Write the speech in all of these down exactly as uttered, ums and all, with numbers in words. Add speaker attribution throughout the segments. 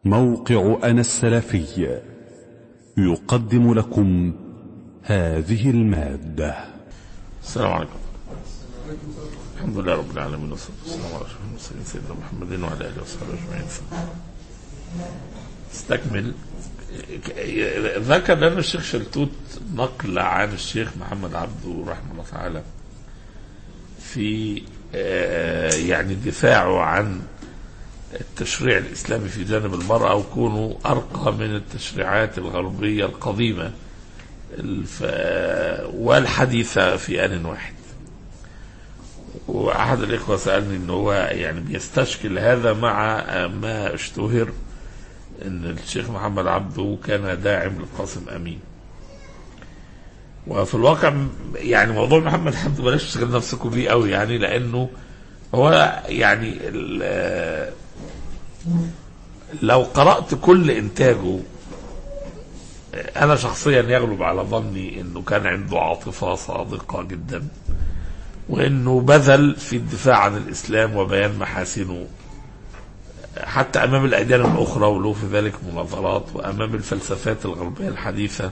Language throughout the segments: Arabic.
Speaker 1: موقع أنا السلفي يقدم لكم هذه المادة.
Speaker 2: السلام عليكم. الحمد لله رب العالمين والصلاة والسلام على رسول الله سيدنا محمد وعلى آله وصحبه أجمعين. استكمل. ذكر لنا الشيخ شلتوت نقل عن الشيخ محمد عبده رحمه الله تعالى في يعني دفاعه عن التشريع الإسلامي في جانب المرأة وكونه أرقى من التشريعات الغربية القديمة والحديثة في آن واحد. وأحد الإخوة سألني إنه هو يعني بيستشكل هذا مع ما اشتهر إن الشيخ محمد عبده كان داعم للقاسم أمين. وفي الواقع يعني موضوع محمد عبده بلاش تشغل نفسكم بيه قوي، يعني لأنه هو يعني لو قرأت كل إنتاجه أنا شخصيا يغلب على ظني إنه كان عنده عاطفة صادقة جدا، وإنه بذل في الدفاع عن الإسلام وبيان محاسنه حتى أمام الأديان الأخرى، وله في ذلك مناظرات وأمام الفلسفات الغربية الحديثة.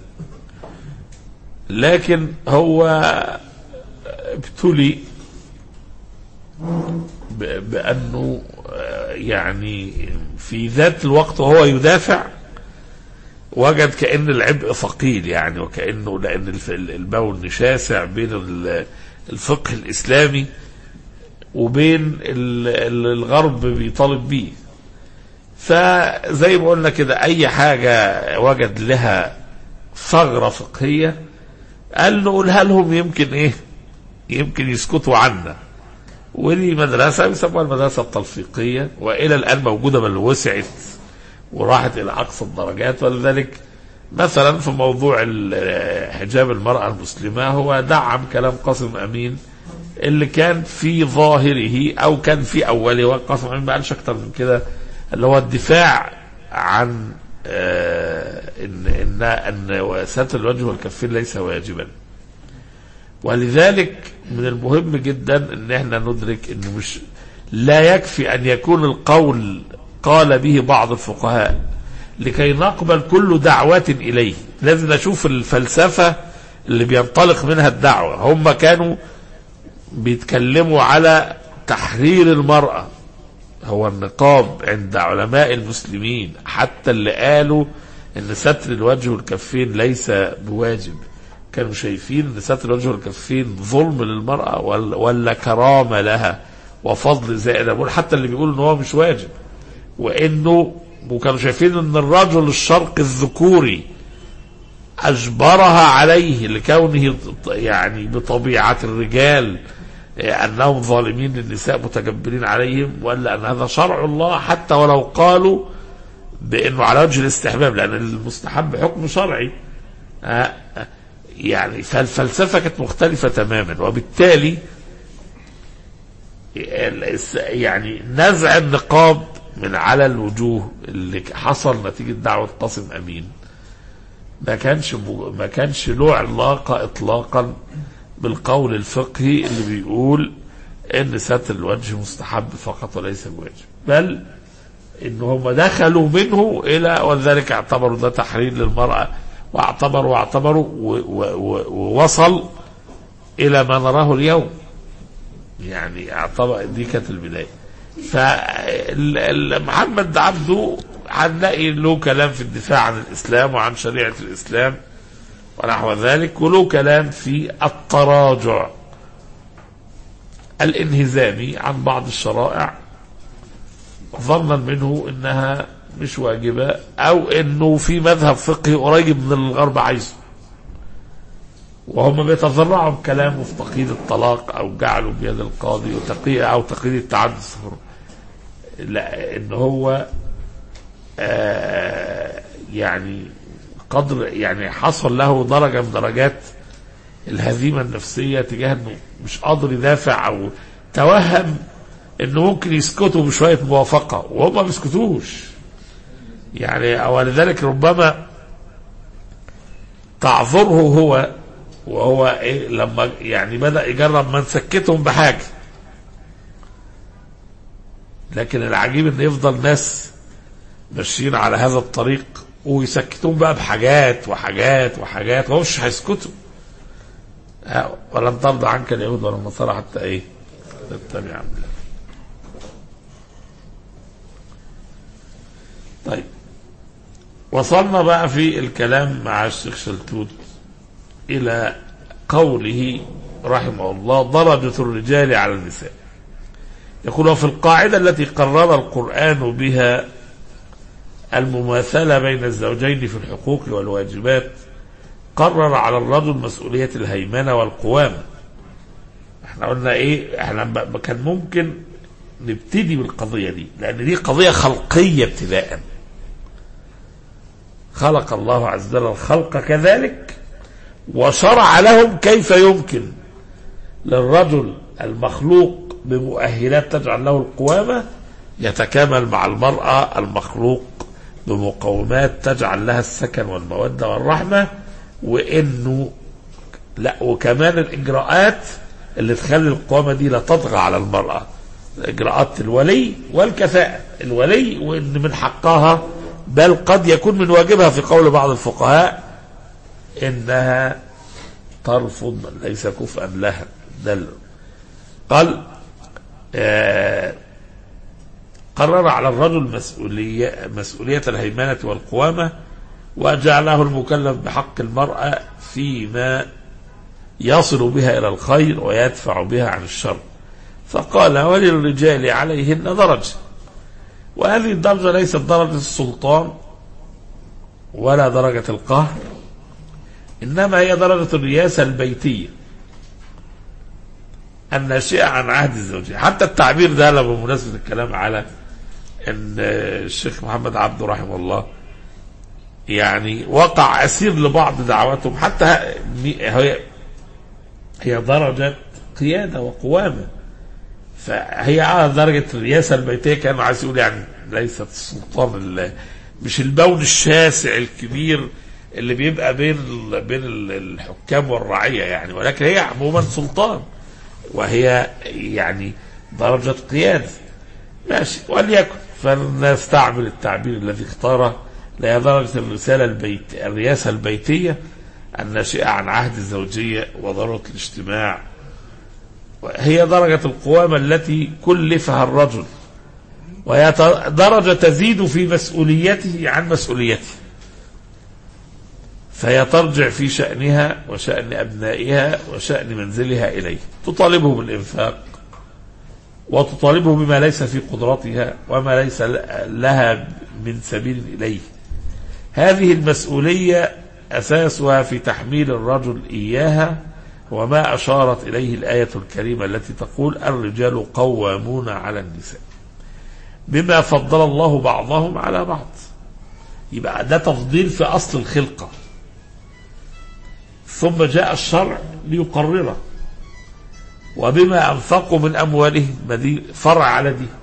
Speaker 2: لكن هو ابتلي بأنه يعني في ذات الوقت وهو يدافع وجد كأن العبء ثقيل، يعني وكأنه لأن البون شاسع بين الفقه الإسلامي وبين الغرب بيطالب به. فزي ما قلنا كده أي حاجة وجد لها ثغرة فقهية قال نقولها لهم يمكن إيه يمكن يسكتوا عنا. ودي مدرسة بيسموها المدرسة التلفيقية، وإلى الآن موجودة بل وسعت وراحت إلى أقصى الدرجات. ولذلك مثلا في موضوع حجاب المرأة المسلمة هو دعم كلام قاسم أمين اللي كان في ظاهره أو كان في أوله، وقاسم أمين ما قالش أكتر من كده، اللي هو الدفاع عن آه إن إن أن ستر الوجه والكفين ليس واجبا. ولذلك من المهم جدا ان احنا ندرك انه مش لا يكفي ان يكون القول قال به بعض الفقهاء لكي نقبل كل دعوة اليه. لازم نشوف الفلسفة اللي بينطلق منها الدعوة. هم كانوا بيتكلموا على تحرير المرأة، هو النقاب عند علماء المسلمين حتى اللي قالوا ان ستر الوجه والكفين ليس بواجب كانوا شايفين ان ستر الوجه والكفين ظلم للمرأة ولا كرامة لها وفضل زائد. بقول حتى اللي بيقولوا ان هو مش واجب، وانه وكانوا شايفين ان الرجل الشرقي الذكوري اجبرها عليه لكونه يعني بطبيعة الرجال انهم ظالمين للنساء متجبرين عليهم، ولا ان هذا شرع الله حتى ولو قالوا بانه على وجه الاستحباب، لان المستحب حكم شرعي. يعني فالفلسفة كانت مختلفة تماما. وبالتالي يعني نزع النقاب من على الوجوه اللي حصل نتيجة دعوة قاسم أمين ما كانش ما كانش له علاقة إطلاقا بالقول الفقهي اللي بيقول إن ستر الوجه مستحب فقط وليس بواجب، بل إن هم دخلوا منه إلى وذلك اعتبروا ده تحرير للمرأة، واعتبروا واعتبروا ووصل الى ما نراه اليوم. يعني اعتبر دي كانت البدايه. فمحمد عبده هنلاقي له كلام في الدفاع عن الاسلام وعن شريعه الاسلام ونحو ذلك، وله كلام في التراجع الانهزامي عن بعض الشرائع ظنا منه انها مش واجبة او انه في مذهب فقهي قريب من الغرب عايزه، وهم بيتذرعوا بكلامه في تقييد الطلاق او جعله بيد القاضي وتقييد او تقييد التعدد. لا ان هو آه يعني قدر يعني حصل له درجة من درجات الهزيمة النفسية تجاه انه مش قادر يدافع، او توهم انه ممكن يسكتوا بشوية موافقة وهم ما بيسكتوش. يعني ولذلك ربما تعذره هو وهو إيه لما يعني بدأ يجرب من سكتهم بحاجة، لكن العجيب ان يفضل ناس ماشيين على هذا الطريق ويسكتون بقى بحاجات وحاجات وحاجات وهم مش هيسكتوا. ولن ترضى عنك اليهود ولا النصارى حتى ايه تتبع ملتهم. طيب وصلنا بقى في الكلام مع الشيخ شلتوت الى قوله رحمه الله درجة الرجال على النساء. يقول وفي القاعدة التي قرر القرآن بها المماثلة بين الزوجين في الحقوق والواجبات قرر على الرجل مسؤولية الهيمنة والقوامة. احنا قلنا ايه، احنا كان ممكن نبتدي بالقضية دي لان دي قضية خلقية ابتداء. خلق الله عز وجل الخلق كذلك وشرع لهم كيف يمكن للرجل المخلوق بمؤهلات تجعل له القوامة يتكامل مع المرأة المخلوق بمقومات تجعل لها السكن والمودة والرحمة، وانه لا وكمان الاجراءات اللي تخلي القوامة دي لا تطغى على المرأة، اجراءات الولي والكفاءة. الولي وان من حقها بل قد يكون من واجبها في قول بعض الفقهاء انها ترفض من ليس كفءا لها. دل قال آه قرر على الرجل مسؤولية, مسؤولية الهيمنة والقوامة وجعله المكلف بحق المرأة فيما يصل بها إلى الخير ويدفع بها عن الشر. فقال وللرجال عليهن درجة، وهذه الدرجة ليست درجة السلطان ولا درجة القهر، إنما هي درجة الرياسة البيتية الناشئة عن عهد الزوجية. حتى التعبير ده لما بمناسبة الكلام على ان الشيخ محمد عبده رحمه الله يعني وقع أسير لبعض دعواتهم، حتى هي هي درجة قيادة وقوامة، فهي على درجة الرياسة البيتية. كان عايز يقول يعني ليست السلطان مش البون الشاسع الكبير اللي بيبقى بين بين الحكام والرعية يعني، ولكن هي عموما سلطان وهي يعني درجة قيادة. ماشي وليكن، فنستعمل التعبير الذي اختاره لها درجة الرسالة البيت الرياسة البيتية الناشئة عن عهد الزوجية وضرورة الاجتماع. هي درجة القوامة التي كلفها الرجل، وهي درجة تزيد في مسؤوليته عن مسؤوليته، فهي ترجع في شأنها وشأن أبنائها وشأن منزلها إليه. تطالبه بالإنفاق وتطالبه بما ليس في قدرتها وما ليس لها من سبيل إليه. هذه المسؤولية أساسها في تحميل الرجل إياها، وما أشارت إليه الآية الكريمة التي تقول الرجال قوامون على النساء بما فضل الله بعضهم على بعض. يبقى ده تفضيل في أصل الخلقة، ثم جاء الشرع ليقرره. وبما أنفقوا من أموالهم، ما دي فرع على دي.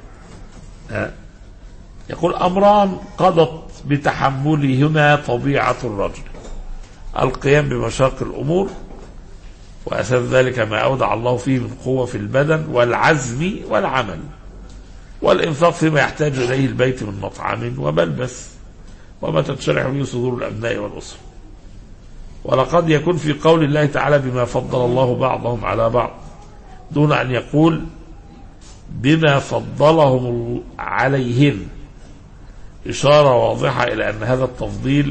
Speaker 2: يقول أمران قضت بتحملهما طبيعة الرجل: القيام بمشاق الأمور، وأساس ذلك ما أودع الله فيه من قوة في البدن والعزم والعمل، والإنفاق فيما يحتاج إليه البيت من مطعم وملبس وما تنشرح به صدور الأبناء والأسر. ولقد يكون في قول الله تعالى بما فضل الله بعضهم على بعض دون أن يقول بما فضلهم عليهن إشارة واضحة إلى أن هذا التفضيل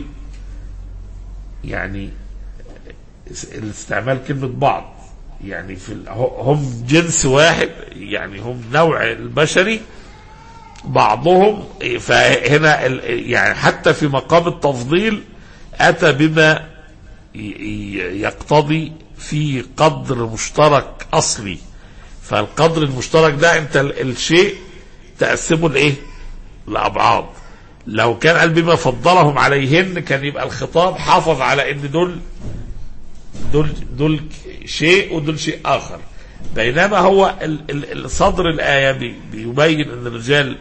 Speaker 2: يعني الاستعمال كلمة بعض، يعني في هم جنس واحد، يعني هم نوع البشري بعضهم. فهنا يعني حتى في مقام التفضيل أتى بما يقتضي في قدر مشترك أصلي. فالقدر المشترك ده أنت الشيء تقسمه لإيه؟ لأبعاد. لو كان قال بما فضلهم عليهن كان يبقى الخطاب حافظ على ان دول دول دول شيء ودول شيء آخر، بينما هو صدر الآية بيبين ان الرجال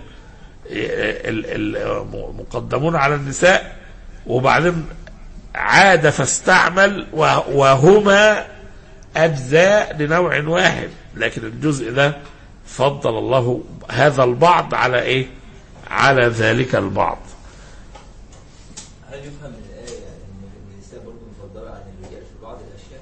Speaker 2: مقدمون على النساء، وبعدين عاد فاستعمل وهما أجزاء لنوع واحد، لكن الجزء ده فضل الله هذا البعض على ايه؟ على ذلك البعض.
Speaker 3: يفهم من الآية يعني إن النساء برضه مفضلة عن الرجال في بعض الأشياء؟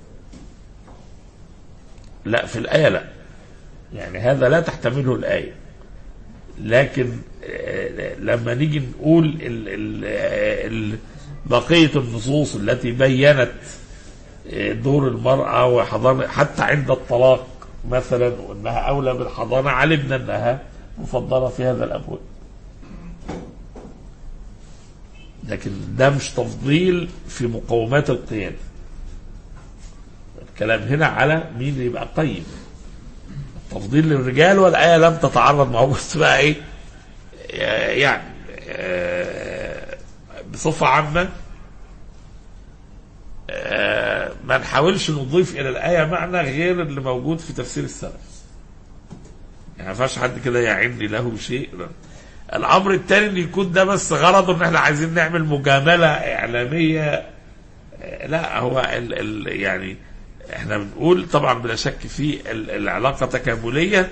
Speaker 2: لا، في الآية لا، يعني هذا لا تحتمله الآية. لكن لما نيجي نقول ال ال ال بقية النصوص التي بينت دور المرأة وحضانة حتى عند الطلاق مثلا، وأنها أولى بالحضانة، علمنا أنها مفضلة في هذا الأبواب. لكن ده مش تفضيل في مقومات القيادة. الكلام هنا على مين يبقى قيم، تفضيل للرجال. والآية لم تتعرض مع بس بقى ايه يعني بصفة عامة ما نحاولش نضيف إلى الآية معنى غير اللي موجود في تفسير السلف. يعني ما فيهاش حد كده يعني له شيء. الأمر الثاني إن يكون ده بس غرضه إن احنا عايزين نعمل مجاملة إعلامية. لا، هو ال ال يعني احنا بنقول طبعا بلا شك في العلاقة تكاملية،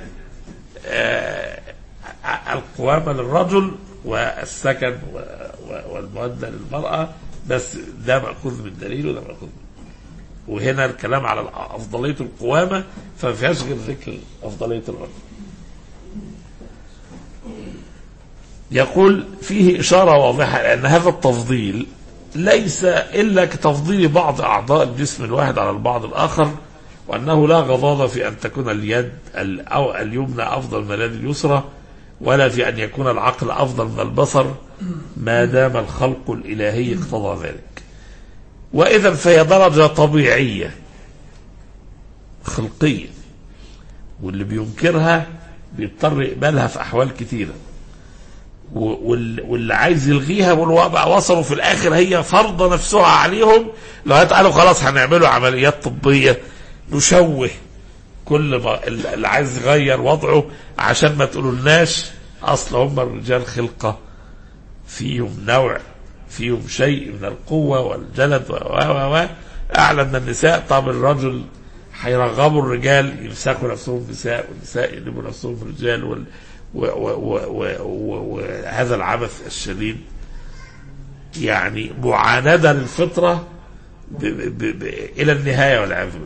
Speaker 2: القوامة للرجل والسكن والمودة للمرأة، بس ده مأخوذ من دليل وده مأخوذ من. وهنا الكلام على أفضلية القوامة فما فيهاش غير ذكر أفضلية الرجل. يقول فيه إشارة واضحة لأن هذا التفضيل ليس إلا كتفضيل بعض أعضاء الجسم الواحد على البعض الآخر، وأنه لا غضاضة في أن تكون اليد أو اليمنى أفضل من اليد اليسرى، ولا في أن يكون العقل أفضل من البصر، ما دام الخلق الإلهي اقتضى ذلك. وإذا فهي درجة طبيعية خلقية، واللي بينكرها بيضطر يقبلها في أحوال كثيرة، واللي عايز يلغيها بقى وصلوا في الآخر هي فرض نفسها عليهم لغاية قالوا خلاص هنعملوا عمليات طبية نشوه كل ما اللي عايز يغير وضعه عشان ما تقولولناش أصل هم الرجال خلقة فيهم نوع فيهم شيء من القوة والجلد و و و أعلى من النساء. طب الرجل هيرغبوا الرجال يمسكوا نفسهم نساء، والنساء يقلبوا نفسهم رجال، وال وهذا العبث الشديد يعني معاندة للفطرة ب ب ب إلى النهاية والعياذ بالله.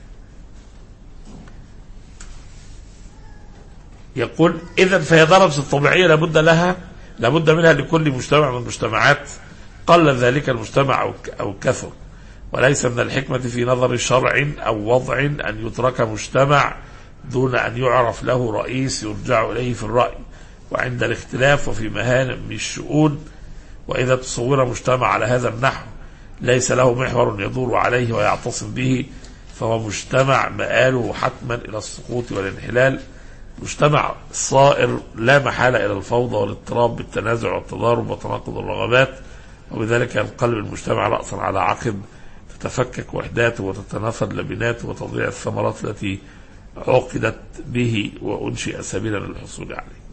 Speaker 2: يقول إذن فهي درجة طبيعية لابد لها لابد منها لكل مجتمع من المجتمعات، قل ذلك المجتمع أو كثر، وليس من الحكمة في نظر شرع أو وضع أن يترك مجتمع دون أن يعرف له رئيس يرجع إليه في الرأي وعند الاختلاف وفي مهام الشؤون. وإذا تصور مجتمع على هذا النحو ليس له محور يدور عليه ويعتصم به، فهو مجتمع مآله حتما إلى السقوط والانحلال، مجتمع صائر لا محالة إلى الفوضى والاضطراب بالتنازع والتضارب وتناقض الرغبات، وبذلك ينقلب المجتمع رأسا على عقب، تتفكك وحداته وتتنافد لبناته وتضيع الثمرات التي عقدت به وأنشئ سبيلا للحصول عليه.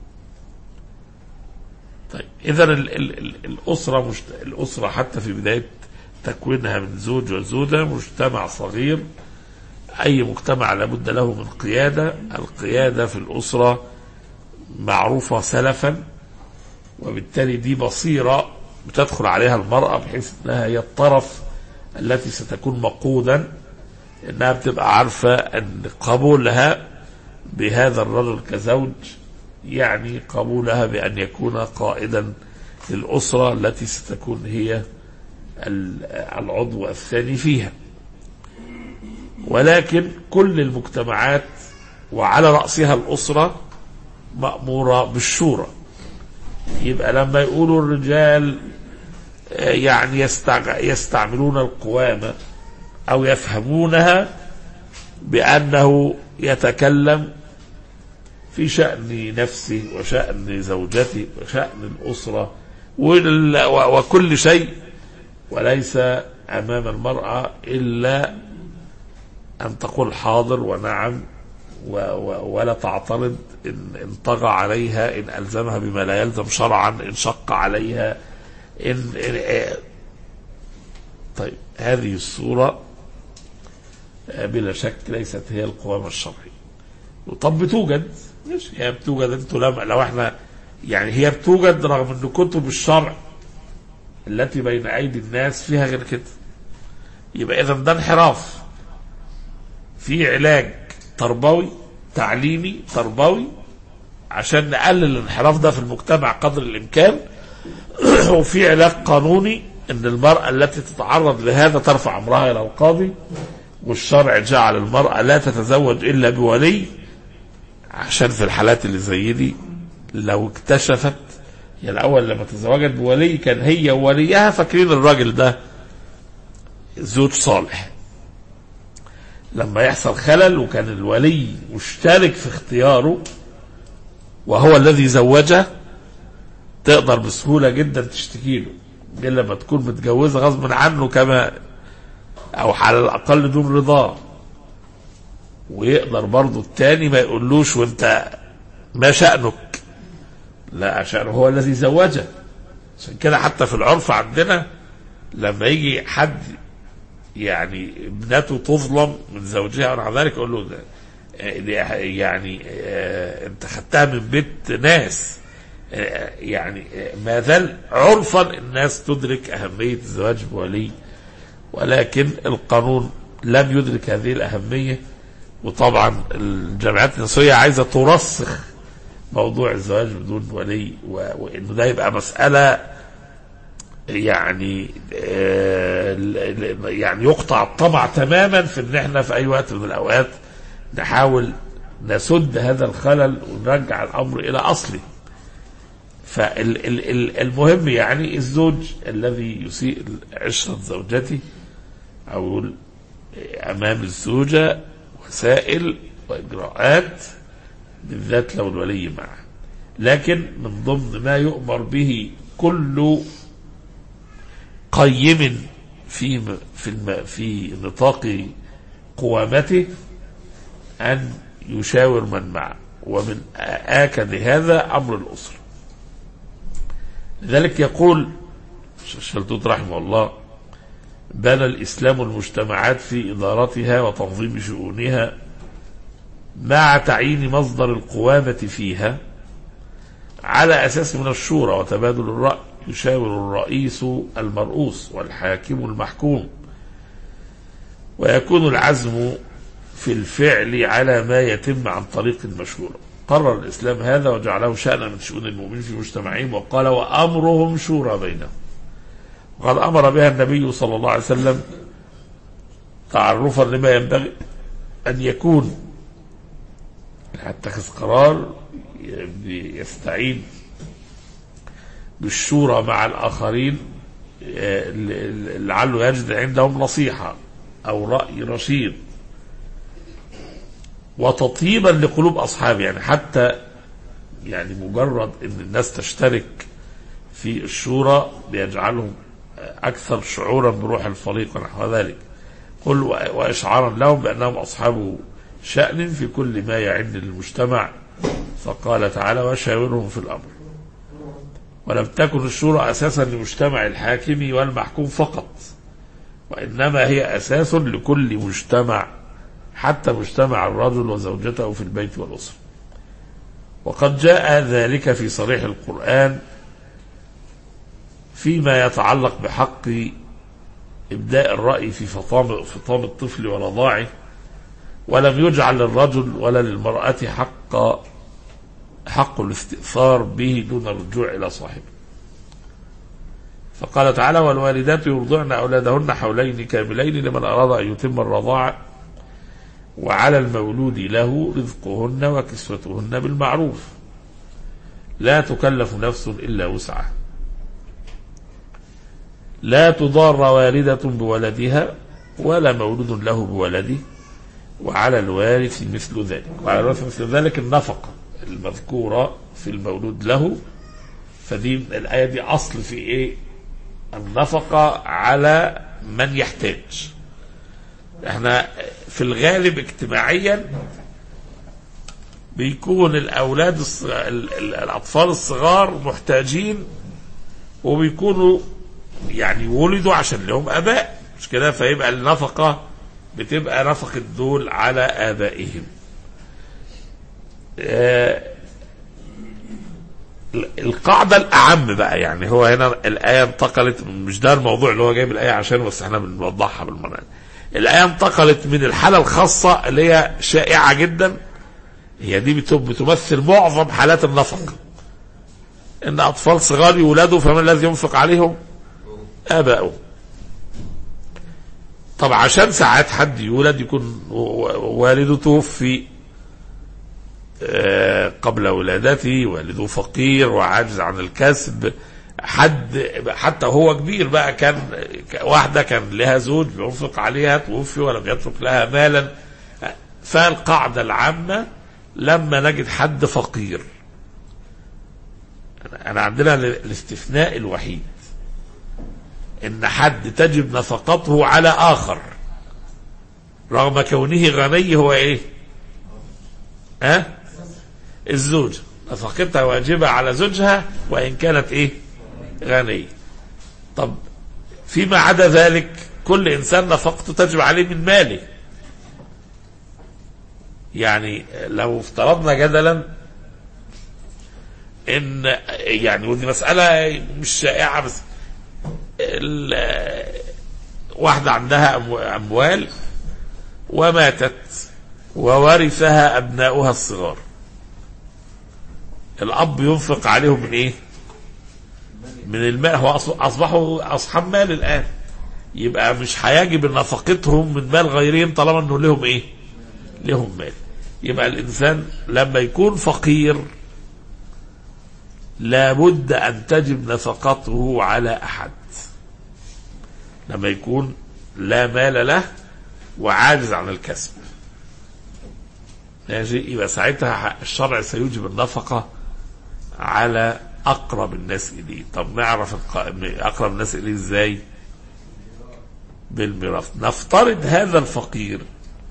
Speaker 2: طيب إذا الأسرة مشت... الأسرة حتى في بداية تكوينها من زوج وزوجة مجتمع صغير. أي مجتمع لابد له من قيادة. القيادة في الأسرة معروفة سلفا، وبالتالي دي بصيرة بتدخل عليها المرأة بحيث أنها هي الطرف التي ستكون مقودا، انها بتبقى عارفة ان قبولها بهذا الرجل كزوج يعني قبولها بان يكون قائدا للأسرة التي ستكون هي العضو الثاني فيها. ولكن كل المجتمعات وعلى رأسها الأسرة مأمورة بالشورى. يبقى لما يقولوا الرجال يعني يستعملون القوامة أو يفهمونها بأنه يتكلم في شأن نفسه وشأن زوجته وشأن الأسرة وكل شيء، وليس أمام المرأة إلا أن تقول حاضر ونعم ولا تعترض إن طغى عليها، إن ألزمها بما لا يلزم شرعا، إن شق عليها، إن, إن طيب هذه الصورة بلا شك ليست هي القوامة الشرعية. طب بتوجد، مش هي بتوجد، انتوا لما لو احنا يعني هي بتوجد رغم ان كتب الشرع التي بين أيدي الناس فيها غير كده. يبقى إذا ده انحراف. في علاج تربوي تعليمي تربوي عشان نقلل الانحراف ده في المجتمع قدر الإمكان، وفي علاج قانوني ان المرأة التي تتعرض لهذا ترفع امرها الى القاضي، والشرع جعل المرأة لا تتزوج الا بولي، عشان في الحالات اللي زي دي لو اكتشفت، يعني الاول لما تزوجت بولي كان هي ووليها فاكرين الراجل ده زوج صالح، لما يحصل خلل وكان الولي مشترك في اختياره وهو الذي زوجه تقدر بسهولة جدا تشتكي له، دي لما تكون متجوزة غصب عنه كما او على الاقل دون رضاه، ويقدر برضو التاني ما يقولوش وانت ما شأنك، لا عشان هو الذي زوجه. عشان كده حتى في العرف عندنا لما يجي حد يعني ابنته تظلم من زوجها ونحو ذلك يقول له ده يعني اه انت خدتها من بيت ناس، يعني ما زال عرفا الناس تدرك أهمية الزواج بولي، ولكن القانون لم يدرك هذه الأهمية. وطبعا الجامعات النسوية عايزة ترسخ موضوع الزواج بدون ولي، وإنه ده يبقى مسألة يعني يعني يقطع الطمع تماما في إن احنا في أي وقت من الأوقات نحاول نسد هذا الخلل ونرجع الأمر إلى أصله. فالمهم يعني الزوج الذي يسيء عشرة زوجته أو أمام الزوجة وسائل وإجراءات بالذات لو الولي معه، لكن من ضمن ما يؤمر به كل قيم في في في نطاق قوامته أن يشاور من معه، ومن آكد هذا أمر الأسرة. لذلك يقول شلتوت رحمه الله: بنى الإسلام المجتمعات في إدارتها وتنظيم شؤونها مع تعيين مصدر القوامة فيها على أساس من الشورى وتبادل الرأي، يشاور الرئيس المرؤوس والحاكم المحكوم، ويكون العزم في الفعل على ما يتم عن طريق المشورة. قرر الإسلام هذا وجعله شأنا من شؤون المؤمنين في مجتمعهم، وقال: وأمرهم شورى بينهم. وقد أمر بها النبي صلى الله عليه وسلم تعرفا لما ينبغي أن يكون، يتخذ قرار يستعين بالشورى مع الآخرين لعله يجد عندهم نصيحة أو رأي رشيد، وتطيبا لقلوب أصحابه، يعني حتى يعني مجرد أن الناس تشترك في الشورى بيجعلهم أكثر شعورا بروح الفريق ونحو ذلك. قل وإشعارا لهم بأنهم أصحاب شأن في كل ما يعن للمجتمع، فقال تعالى: وشاورهم في الأمر. ولم تكن الشورى أساسا لمجتمع الحاكم والمحكوم فقط، وإنما هي أساس لكل مجتمع، حتى مجتمع الرجل وزوجته في البيت والأسرة. وقد جاء ذلك في صريح القرآن فيما يتعلق بحق إبداء الرأي في فطام فطام الطفل ورضاعه، ولم يجعل للرجل ولا للمرأة حق حق الاستئثار به دون الرجوع إلى صاحبه. فقال تعالى: والوالدات يرضعن أولادهن حولين كاملين لمن أراد أن يتم الرضاعة، وعلى المولود له رزقهن وكسوتهن بالمعروف، لا تكلف نفس إلا وسعها، لا تضار والدة بولدها ولا مولود له بولده، وعلى الوارث مثل ذلك. وعلى الوارث مثل ذلك النفقة المذكورة في المولود له، فدي الآية دي أصل في إيه؟ النفقة على من يحتاج. احنا في الغالب اجتماعيا بيكون الأولاد الصغ... الأطفال الصغار محتاجين، وبيكونوا يعني ولدوا عشان لهم أباء، مش كده؟ فيبقى النفقة بتبقى نفقة دول على آبائهم. القاعدة الأعم بقى، يعني هو هنا الآية انتقلت، مش ده الموضوع اللي هو جايب الآية عشان، بس احنا بنوضحها بالمرة. الآية انتقلت من الحالة الخاصة اللي هي شائعة جدا، هي دي بتمثل معظم حالات النفقة، إن أطفال صغار يولدوا فمن الذي ينفق عليهم؟ آباؤهم. طب عشان ساعات حد يولد يكون والده توفي قبل ولادته، والده فقير وعاجز عن الكسب، حد حتى هو كبير بقى، كان واحدة كان لها زوج بينفق عليها توفي ولم يترك لها مالا. فالقاعدة العامة لما نجد حد فقير، أنا عندنا الاستثناء الوحيد إن حد تجب نفقته على آخر رغم كونه غني، هو إيه؟ أه؟ الزوجة نفقتها واجبة على زوجها وإن كانت إيه؟ غنية. طب فيما عدا ذلك كل إنسان نفقته تجب عليه من ماله. يعني لو افترضنا جدلا إن يعني ودي مسألة مش شائعة، بس واحدة عندها أموال وماتت وورثها أبناؤها الصغار، الأب ينفق عليهم من إيه؟ من المال، هو أصبحوا أصحاب مال الآن، يبقى مش هيجب نفقتهم من مال غيرهم طالما أنه لهم إيه؟ لهم مال. يبقى الإنسان لما يكون فقير لابد أن تجب نفقته على أحد، لما يكون لا مال له وعاجز عن الكسب، يبقى ساعتها الشرع سيوجب النفقة على أقرب الناس إليه. طب نعرف أقرب الناس إليه إزاي؟ بالميراث. نفترض هذا الفقير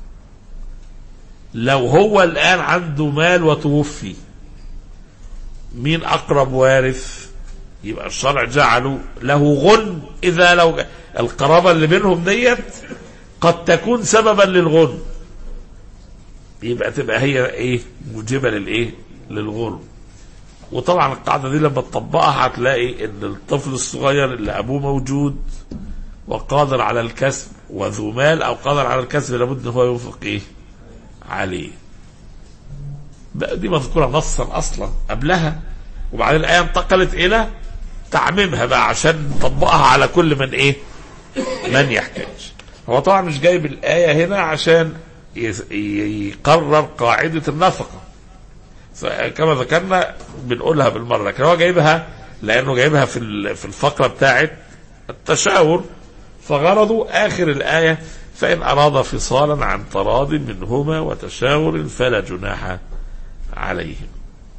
Speaker 2: لو هو الآن عنده مال وتوفي، مين أقرب وارث؟ يبقى الشرع جعله له غن، إذا لو القرابة اللي بينهم ديت قد تكون سببا للغن، يبقى تبقى هي ايه؟ موجبة للايه؟ للغن. وطبعا القاعدة دي لما تطبقها هتلاقي ان الطفل الصغير اللي ابوه موجود وقادر على الكسب وذو مال او قادر على الكسب لابد ان هو ينفق ايه؟ عليه. بقى دي مذكورة نصا اصلا قبلها، وبعدين الآية انتقلت الى تعميمها بقى عشان نطبقها على كل من ايه؟ من يحتاج. هو طبعا مش جايب الآية هنا عشان يقرر قاعدة النفقة كما ذكرنا بنقولها بالمرة، لكن هو جايبها لأنه جايبها في في الفقرة بتاعت التشاور، فغرضه آخر الآية فإن أراد فصالا عن تراض منهما وتشاور فلا جناح عليهم.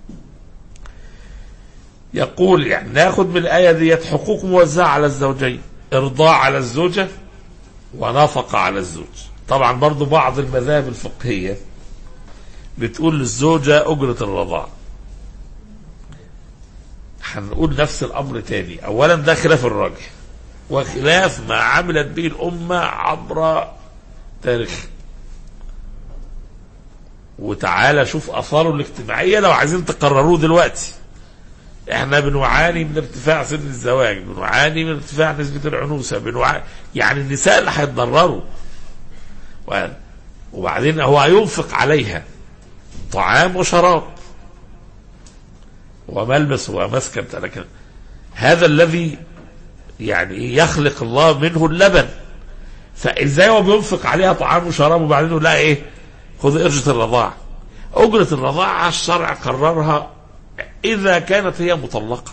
Speaker 2: يقول يعني ناخد من الآية ديت حقوق موزعة على الزوجين، إرضاع على الزوجة ونفقة على الزوج. طبعا برضو بعض المذاهب الفقهية بتقول للزوجة أجرة الرضاع، هنقول نفس الأمر تاني. أولا ده خلاف الراجح وخلاف ما عملت به الأمة عبر تاريخ، وتعالى شوف أثاره الاجتماعية لو عايزين تقرروه دلوقتي. احنا بنعاني من ارتفاع سن الزواج، بنعاني من ارتفاع نسبة العنوسة، بنعاني يعني النساء اللي هيتضرروا، وبعدين هو هينفق عليها طعام وشراب وملبس ومسكن، لكن هذا الذي يعني يخلق الله منه اللبن، فازاي هو بينفق عليها طعام وشراب وبعدين يقول لها ايه؟ خذ أجرة الرضاعة. أجرة الرضاعة الشرع قررها إذا كانت هي مطلقة،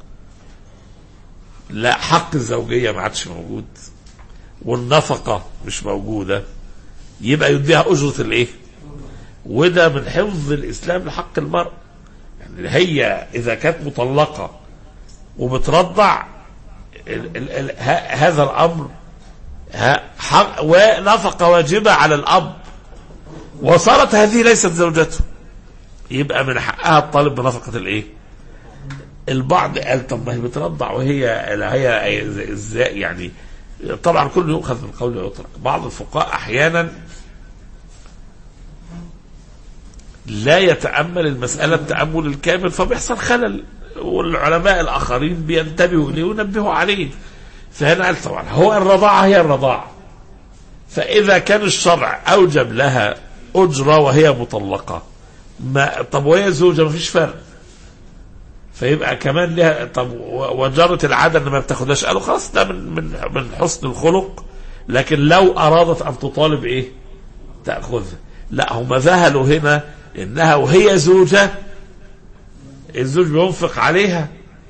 Speaker 2: لا حق الزوجية ما عادش موجود والنفقة مش موجودة، يبقى يديها أجرة الإيه؟ وده من حفظ الإسلام لحق المرأة. يعني هي إذا كانت مطلقة وبترضع ال ال ال هذا الأمر ونفقة واجبة على الأب، وصارت هذه ليست زوجته، يبقى من حقها الطالب بنفقة الايه؟ البعض قال طب ما هي بترضع وهي هي ازاي يعني؟ طبعا كله يؤخذ من قول ويترك. بعض الفقهاء احيانا لا يتأمل المسألة التأمل الكامل فبيحصل خلل، والعلماء الآخرين بينتبهوا إليه وينبهوا عليه. فهنا قال طبعا هو الرضاعة هي الرضاعة، فإذا كان الشرع أوجب لها أجرة وهي مطلقة، ما طب وهي زوجة ما فيش فرق، فيبقى كمان لها. طب وجارة العادة ان ما بتاخدهاش، قالوا خلاص ده من من من حسن الخلق، لكن لو ارادت ان تطالب ايه تاخذها. لا هم ذهلوا هنا انها وهي زوجة الزوج بينفق عليها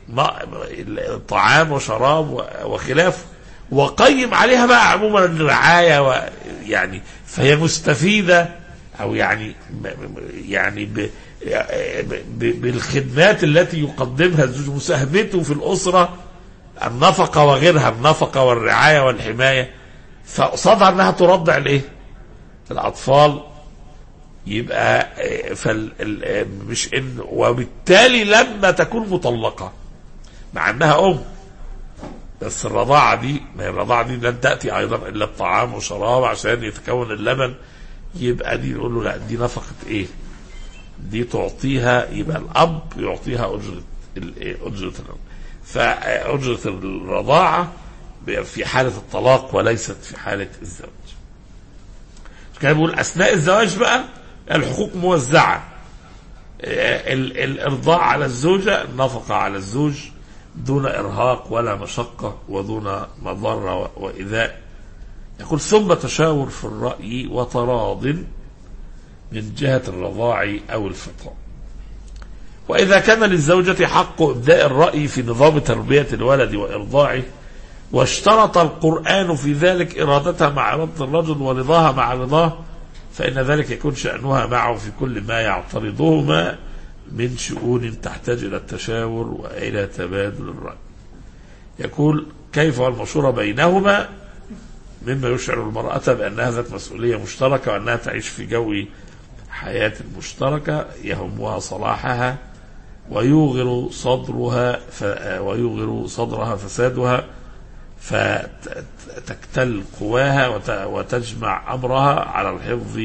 Speaker 2: طعام وشراب وخلافه، وقيم عليها بقى عموما الرعاية، يعني فهي مستفيدة او يعني يعني ب بالخدمات التي يقدمها الزوج، مساهمته في الأسرة، النفقة وغيرها، النفقة والرعاية والحماية، فقصدها انها ترضع الايه الاطفال. يبقى فال مش ان وبالتالي لما تكون مطلقة مع انها ام، بس الرضاعة دي ما هي الرضاعة دي لن تأتي ايضا الا الطعام وشراب عشان يتكون اللبن، يبقى دي نقول له لا دي نفقة ايه، دي تعطيها، يبقى الأب يعطيها أجرة أجرة فأجرة الرضاعة في حالة الطلاق وليست في حالة الزواج. كان بيقول أثناء الزواج بقى الحقوق موزعة، الإرضاع على الزوجة، النفقة على الزوج دون إرهاق ولا مشقة ودون مضرة وإيذاء. يقول ثم تشاور في الرأي وتراض من جهة الرضاع أو الفطام. وإذا كان للزوجة حق إبداء الرأي في نظام تربية الولد وإرضاعه، واشترط القرآن في ذلك إرادتها مع إرادة الرجل ورضاها مع رضاه، فإن ذلك يكون شأنها معه في كل ما يعترضهما من شؤون تحتاج إلى التشاور وإلى تبادل الرأي. يقول كيف المشورة بينهما مما يشعر المرأة بأنها ذات مسؤولية مشتركة، وأنها تعيش في جو حياة مشتركة يهمها صلاحها ويوغر صدرها ويوغر صدرها فسادها، فتكتل قواها وتجمع أمرها على الحفظ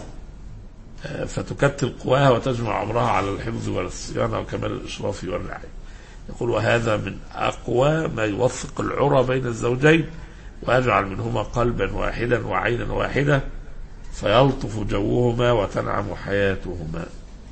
Speaker 2: فتكتل قواها وتجمع أمرها على الحفظ والصيانة وكمال الإشراف والرعاية. يقول وهذا من أقوى ما يوثق العرى بين الزوجين ويجعل منهما قلبا واحدا وعينا واحدة، فيلطف جوهما وتنعم حياتهما.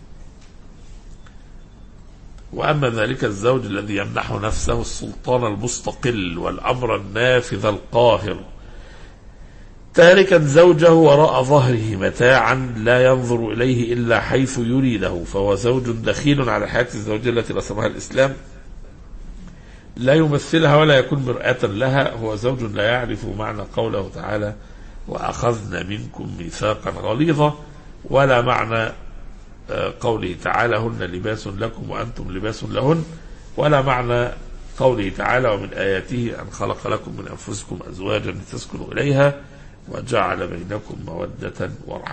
Speaker 2: وأما ذلك الزوج الذي يمنح نفسه السلطان المستقل والأمر النافذ القاهر، تاركا زوجه وراء ظهره متاعا لا ينظر إليه إلا حيث يريده، فهو زوج دخيل على حياة الزوجية التي رسمها الإسلام، لا يمثلها ولا يكون مرآة لها. هو زوج لا يعرف معنى قوله تعالى وأخذنا منكم ميثاقا غليظا، ولا معنى قوله تعالى هن لباس لكم وأنتم لباس لهن، ولا معنى قوله تعالى ومن آياته أن خلق لكم من أنفسكم أزواجا لتسكنوا إليها وجعل بينكم مودة ورحمة.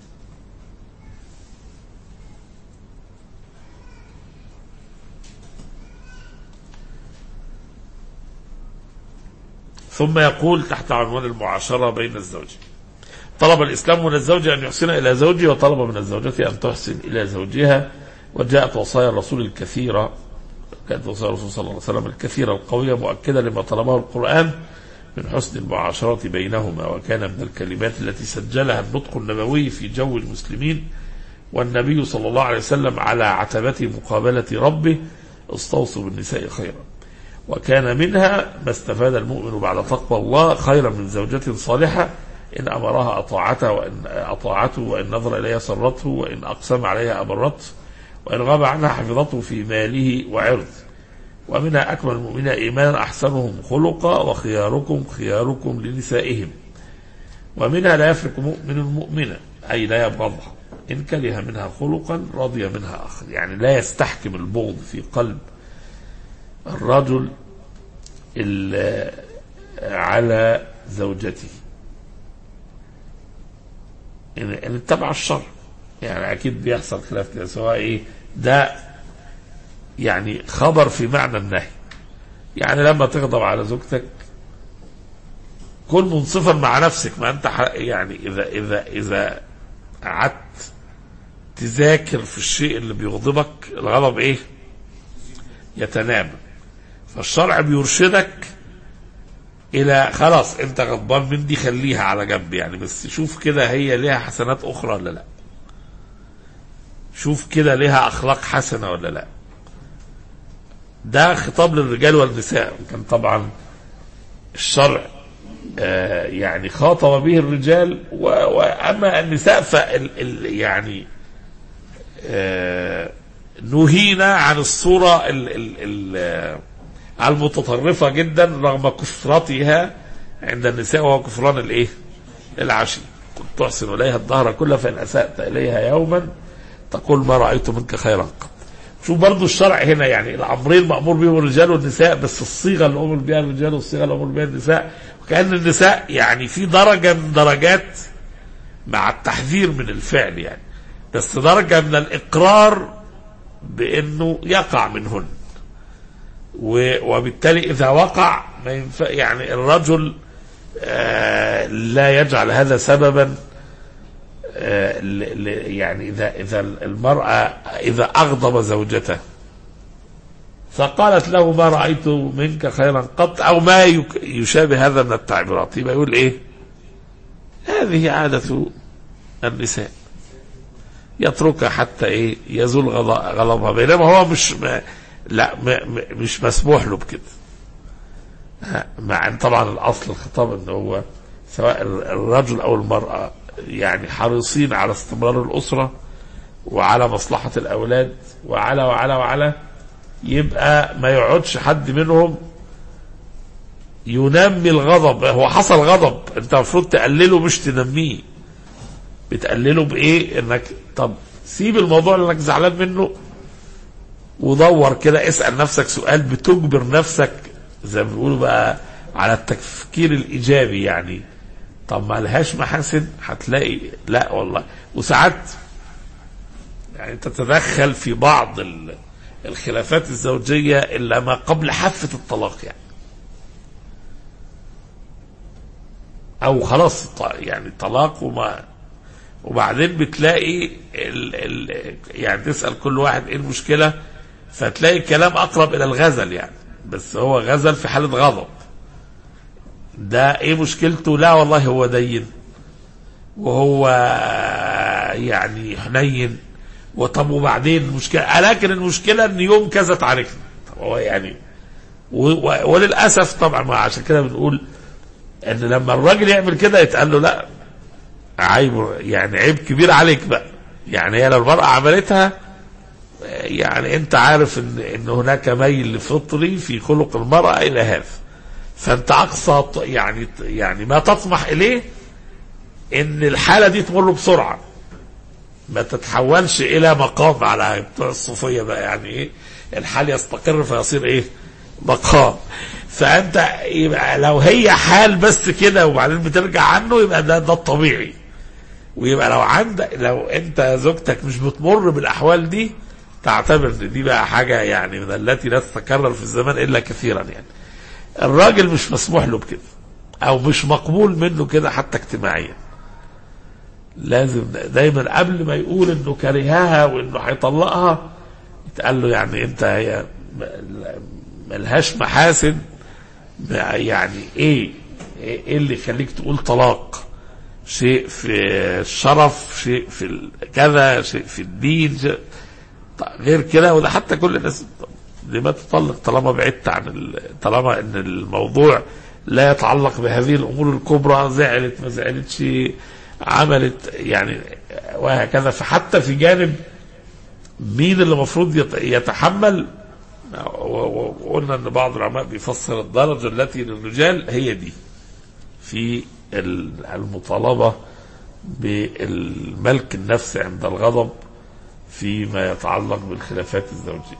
Speaker 2: ثم يقول تحت عنوان المعاشرة بين الزوجين: طلب الإسلام من الزوج أن يحسن إلى زوجه، وطلب من الزوجة أن تحسن إلى زوجها. وجاءت وصايا الرسول الكثيرة كانت وصايا الرسول صلى الله عليه وسلم الكثيرة القوية مؤكدة لما طلبه القرآن من حسن المعاشرة بينهما. وكان من الكلمات التي سجلها النطق النبوي في جو المسلمين والنبي صلى الله عليه وسلم على عتبة مقابلة ربه: استوصوا بالنساء خيرا. وكان منها ما استفاد المؤمن بعد تقوى الله خيرا من زوجة صالحة إن أمرها أطاعته وإن أطاعته وإن نظر إليها سرته وإن أقسم عليها أبرته وإن غاب عنها حفظته في ماله وعرض. ومنها أكمل المؤمنين إيمانا أحسنهم خلقا وخياركم خياركم لنسائهم. ومنها لا يفرق مؤمن مؤمنا أي لا يبغضها إن كره منها خلقا رضي منها آخر، يعني لا يستحكم البغض في قلب الرجل على زوجته ان اتبع الشر. يعني اكيد بيحصل خلاف كده، سواء ايه ده يعني خبر في معنى النهي. يعني لما تغضب على زوجتك كن منصفا مع نفسك، ما انت يعني اذا اذا اذا قعدت تذاكر في الشيء اللي بيغضبك، الغضب ايه يتنامى. فالشرع بيرشدك الى خلاص انت غضبان من دي خليها على جنب يعني، بس شوف كده هي ليها حسنات اخرى ولا لا، شوف كده ليها اخلاق حسنه ولا لا. ده خطاب للرجال والنساء. كان طبعا الشرع آه يعني خاطب به الرجال، واما النساء فال يعني آه نهينا عن الصوره ال ال ال المتطرفه جدا رغم كثرتها عند النساء، وهو كفران الايه؟ العشي. كنت تحسن اليها الدهر كله فان اسات اليها يوما تقول ما رايت منك خيرا قط. شوف برضو الشرع هنا يعني الامرين مامور بهم الرجال والنساء، بس الصيغه اللي امر بها الرجال والصيغه اللي امر بها النساء، وكأن النساء يعني في درجه من درجات مع التحذير من الفعل يعني، بس درجه من الاقرار بانه يقع منهن، وبالتالي اذا وقع ما ينفع يعني الرجل آه لا يجعل هذا سببا آه يعني اذا اذا المراه اذا اغضب زوجته فقالت له ما رايت منك خيرا قط او ما يشابه هذا من التعبيرات، يبقى يقول ايه؟ هذه عاده النساء، يتركها حتى ايه؟ يزول غضبها، بينما هو مش ما لا مش مسموح له بكده. مع ان طبعا الاصل الخطاب ان هو سواء الرجل او المراه يعني حريصين على استمرار الاسره وعلى مصلحه الاولاد وعلى وعلى وعلى يبقى ما يقعدش حد منهم ينمي الغضب. هو حصل غضب انت المفروض تقلله مش تنميه. بتقلله بايه؟ انك طب سيب الموضوع اللي انك زعلان منه ودور كده، اسأل نفسك سؤال بتجبر نفسك زي ما بيقولوا بقى على التفكير الإيجابي يعني. طب ما لهاش محاسن؟ هتلاقي لا والله. وساعات يعني تتدخل في بعض الخلافات الزوجية إلا ما قبل حافة الطلاق يعني، أو خلاص يعني طلاق وما وبعدين بتلاقي ال ال يعني تسأل كل واحد ايه المشكلة، فتلاقي الكلام اقرب الى الغزل يعني، بس هو غزل في حالة غضب. ده ايه مشكلته؟ لا والله هو دين وهو يعني حنين، وطب وبعدين المشكلة لكن المشكلة ان يوم كذا تعرفنا. طب هو يعني وللأسف طبعا عشان كده بنقول ان لما الراجل يعمل كده يتقال له لا عيب، يعني عيب كبير عليك بقى. يعني هي لو المرأة عملتها يعني انت عارف ان ان هناك ميل فطري في خلق المرأة الى هذا، فانت اقصى يعني يعني ما تطمح اليه ان الحالة دي تمر بسرعة، ما تتحولش الى مقام على بتوع الصوفية بقى يعني ايه الحال يستقر فيصير ايه مقام. فانت يبقى لو هي حال بس كده وبعدين بترجع عنه يبقى ده ده الطبيعي. ويبقى لو عندك لو انت زوجتك مش بتمر بالاحوال دي تعتبر ان دي بقى حاجه يعني من التي لا تتكرر في الزمان الا كثيرا يعني. الراجل مش مسموح له بكده او مش مقبول منه كده حتى اجتماعيا. لازم دايما قبل ما يقول انه كرهها وانه هيطلقها يتقال له يعني انت هي ملهاش محاسن يعني ايه ايه اللي يخليك تقول طلاق؟ شيء في الشرف، شيء في كذا، شيء في الدين، شيء غير كده. وده حتى كل الناس لما تطلق طالما بعدت عن طالما ان الموضوع لا يتعلق بهذه الامور الكبرى، زعلت ما زعلتش عملت يعني وهكذا. فحتى في جانب مين اللي المفروض يتحمل، وقلنا ان بعض العلماء بيفسر الدرجه التي للرجال هي دي في المطالبه بالملك النفس عند الغضب فيما يتعلق بالخلافات الزوجيه.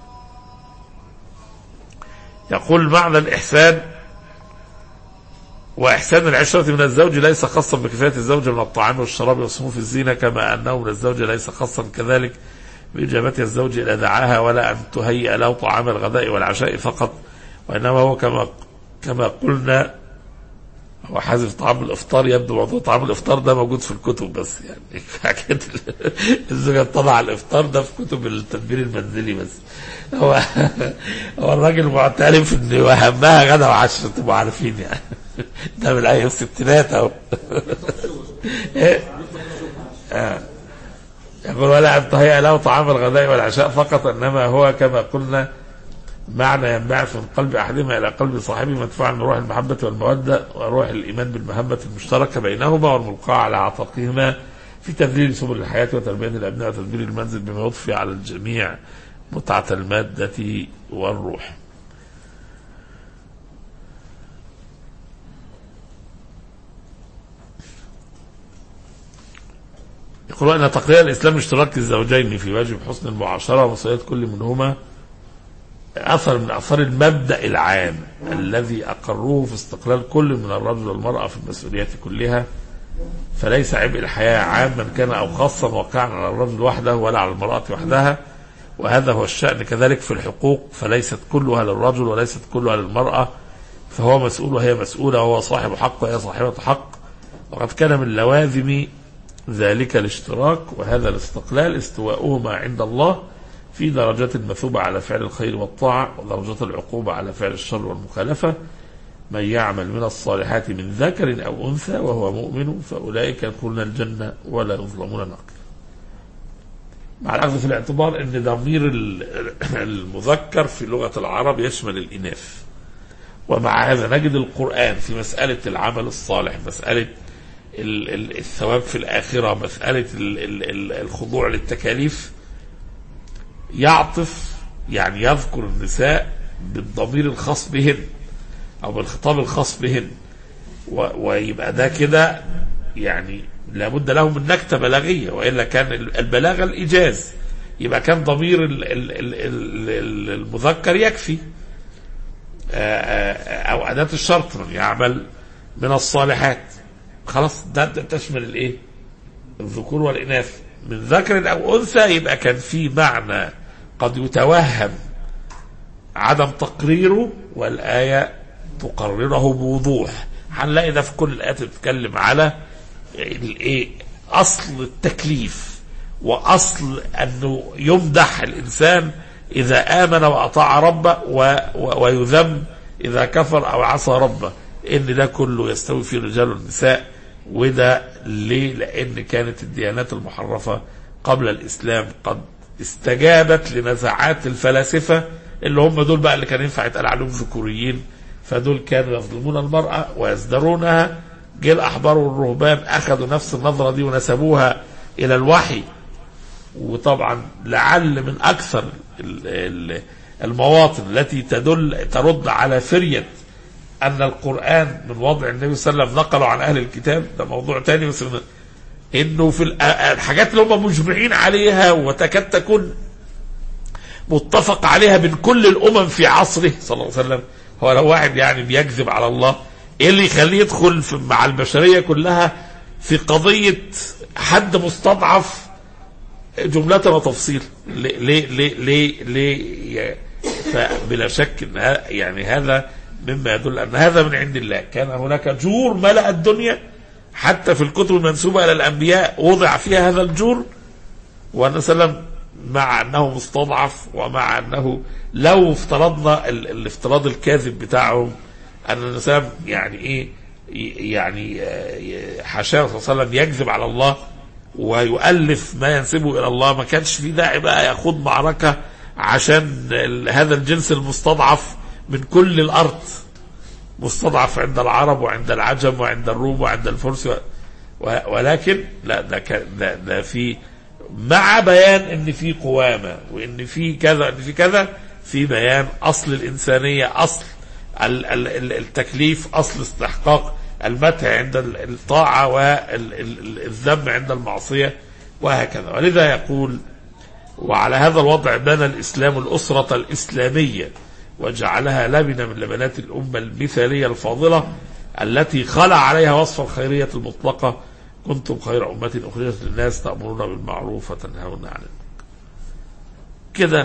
Speaker 2: يقول معنى الإحسان وإحسان العشرة من الزوج ليس خاصا بكفاية الزوجة من الطعام والشراب وصنوف الزينة، كما أنه من الزوجة ليس خاصا كذلك بإجابتها الزوج إلى دعاها ولا أن تهيئ له طعام الغداء والعشاء فقط، وإنما هو كما كما قلنا هو حذف طعام الافطار، يبدو موضوع طعام الافطار ده موجود في الكتب بس يعني حكايه الزوجه تطلع الافطار ده في كتب التدبير المنزلي بس. هو هو الراجل معترف ان اهمها غدا وعشاء، تبقوا عارفين يعني ده من ايام الستينات اهو. يقول ولا ان تهيأ له طعام الغداء والعشاء فقط، انما هو كما قلنا معنى ينبعث من قلب احدهما الى قلب صاحبه مدفوعا من روح المحبه والموده وروح الايمان بالمهمه المشتركه بينهما والملقاه على عاتقهما في تذليل سبل الحياه وتربيه الابناء وتدبير المنزل بما يضفي على الجميع متعه الماده والروح. يقولون ان تقرير الاسلام اشتراك الزوجين في واجب حسن المعاشره ومسؤوليه كل منهما اثر من اثار المبدا العام الذي اقروه في استقلال كل من الرجل والمراه في المسؤوليات كلها، فليس عبء الحياه عاما كان او خاصا واقعا على الرجل وحده ولا على المراه وحدها، وهذا هو الشأن. كذلك في الحقوق فليست كلها للرجل وليست كلها للمراه، فهو مسؤول وهي مسؤوله، وهو صاحب حق وهي صاحبه حق، وقد كان من لوازم ذلك الاشتراك وهذا الاستقلال استواؤهما عند الله في درجات المثوبة على فعل الخير والطاعة ودرجات العقوبة على فعل الشر والمخالفة. من يعمل من الصالحات من ذكر أو أنثى وهو مؤمن فأولئك يدخلون الجنة ولا يظلمون نقيرا. مع الأخذ في الاعتبار أن ضمير المذكر في لغة العرب يشمل الإناث، ومع هذا نجد القرآن في مسألة العمل الصالح، مسألة الثواب في الآخرة، مسألة الخضوع للتكاليف، يعطف يعني يذكر النساء بالضمير الخاص بهن أو بالخطاب الخاص بهن، ويبقى ده كده يعني لابد له من نكتة بلاغية، وإلا كان البلاغة الإيجاز، يبقى كان ضمير المذكر يكفي، أو أداة الشرط من يعمل من الصالحات، خلاص ده تشمل الايه؟ الذكور والاناث. من ذكر او انثى يبقى كان في معنى قد يتوهم عدم تقريره والايه تقرره بوضوح. هنلاقي ده في كل الايات بتتكلم على الايه؟ اصل التكليف، واصل انه يمدح الانسان اذا امن واطاع ربه، ويذم اذا كفر او عصى ربه، ان ده كله يستوي فيه الرجال والنساء. وده ليه؟ لان كانت الديانات المحرفة قبل الاسلام قد استجابت لنزعات الفلاسفة اللي هم دول بقى اللي كان ينفع يتقال عليهم ذكوريين، فدول كانوا يظلمون المرأة ويزدرونها. جه الاحبار والرهبان اخذوا نفس النظرة دي ونسبوها الى الوحي، وطبعا لعل من اكثر المواطن التي تدل ترد على فرية أن القرآن من وضع النبي صلى الله عليه وسلم نقلوا عن أهل الكتاب، ده موضوع تاني، بس إنه في الحاجات اللي هم مجمعين عليها وتكاد تكون متفق عليها من كل الأمم في عصره صلى الله عليه وسلم. هو لو واحد يعني بيكذب على الله، إيه اللي يخليه يدخل في مع البشرية كلها في قضية حد مستضعف جملة وتفصيل؟ ليه ليه ليه ليه؟ فبلا شك إن يعني هذا مما يدل أن هذا من عند الله. كان هناك جور ملأ الدنيا، حتى في الكتب المنسوبة إلى الأنبياء وضع فيها هذا الجور، والنبي صلى الله عليه وسلم مع أنه مستضعف، ومع أنه لو افترضنا الافتراض الكاذب بتاعهم أن النبي صلى الله عليه وسلم يعني إيه يعني حاشاه صلى الله عليه وسلم يكذب على الله ويؤلف ما ينسبه إلى الله، ما كانش في داعي بقى يخوض معركة عشان هذا الجنس المستضعف من كل الأرض، مستضعف عند العرب وعند العجم وعند الروم وعند الفرس و... ولكن لا ده, ك... ده, ده في مع بيان ان في قوامة وان في كذا ان في كذا، في بيان اصل الانسانية، اصل ال... ال... التكليف، اصل استحقاق المدح عند الطاعة والذم عند المعصية وهكذا. ولذا يقول وعلى هذا الوضع بنى الإسلام الأسرة الإسلامية وجعلها لبنة من لبنات الأمة المثالية الفاضلة التي خلع عليها وصف الخيرية المطلقة: كنتم خير أمة أخرجت للناس تأمرون بالمعروف وتنهون عن المنكر. كده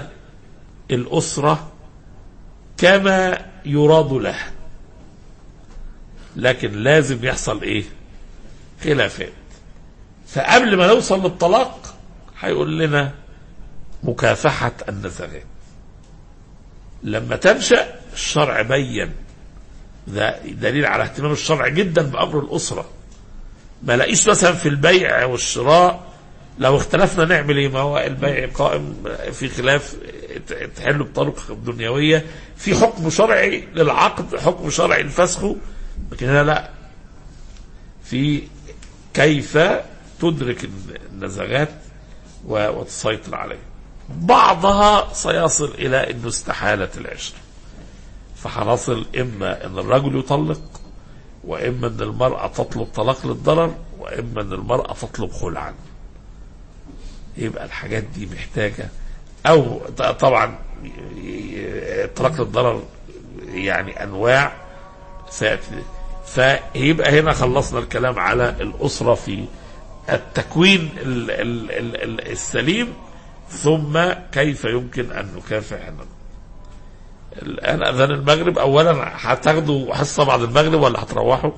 Speaker 2: الأسرة كما يراد لها، لكن لازم يحصل ايه؟ خلافات. فقبل ما نوصل للطلاق هيقول لنا مكافحة النزغات. لما تنشأ الشرع بين، ده دليل على اهتمام الشرع جدا بأمر الأسرة. ما لاقيش مثلا في البيع والشراء لو اختلفنا نعمل ايه؟ ما هو البيع قائم في خلاف تحله بطرق دنيوية، في حكم شرعي للعقد، حكم شرعي لفسخه، لكن هنا لا، في كيف تدرك النزغات وتسيطر عليه. بعضها سيصل إلى أنه استحالة العشرة، فحنصل إما أن الرجل يطلق، وإما أن المرأة تطلب طلاق للضرر، وإما أن المرأة تطلب خلعا. يبقى الحاجات دي محتاجة، أو طبعا طلاق للضرر يعني أنواع سيأتي. فيبقى هنا خلصنا الكلام على الأسرة في التكوين السليم، ثم كيف يمكن أن نكافح. الآن أذان المغرب. أولا هتاخدوا حصة بعد المغرب ولا هتروحوا؟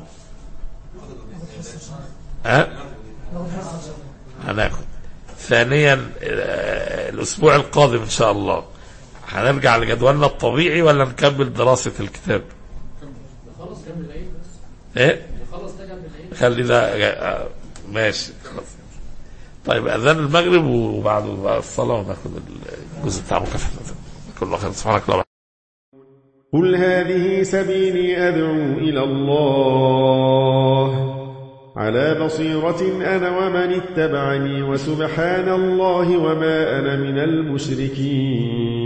Speaker 2: ها؟ هناخد. ثانيا الأسبوع القادم إن شاء الله هنرجع لجدولنا الطبيعي ولا نكمل دراسة الكتاب؟
Speaker 4: خلاص كمل العيد.
Speaker 2: ايه؟
Speaker 4: خلاص ده كمل العيد.
Speaker 2: خلي ده ماشي خلاص. طيب أذان المغرب وبعد الصلاة وناخد الجزء بتاع مكافحة. كل خير. سبحانك اللهم.
Speaker 5: قل هذه سبيلي أدعو إلى الله على بصيرة أنا ومن اتبعني، وسبحان الله وما أنا من المشركين.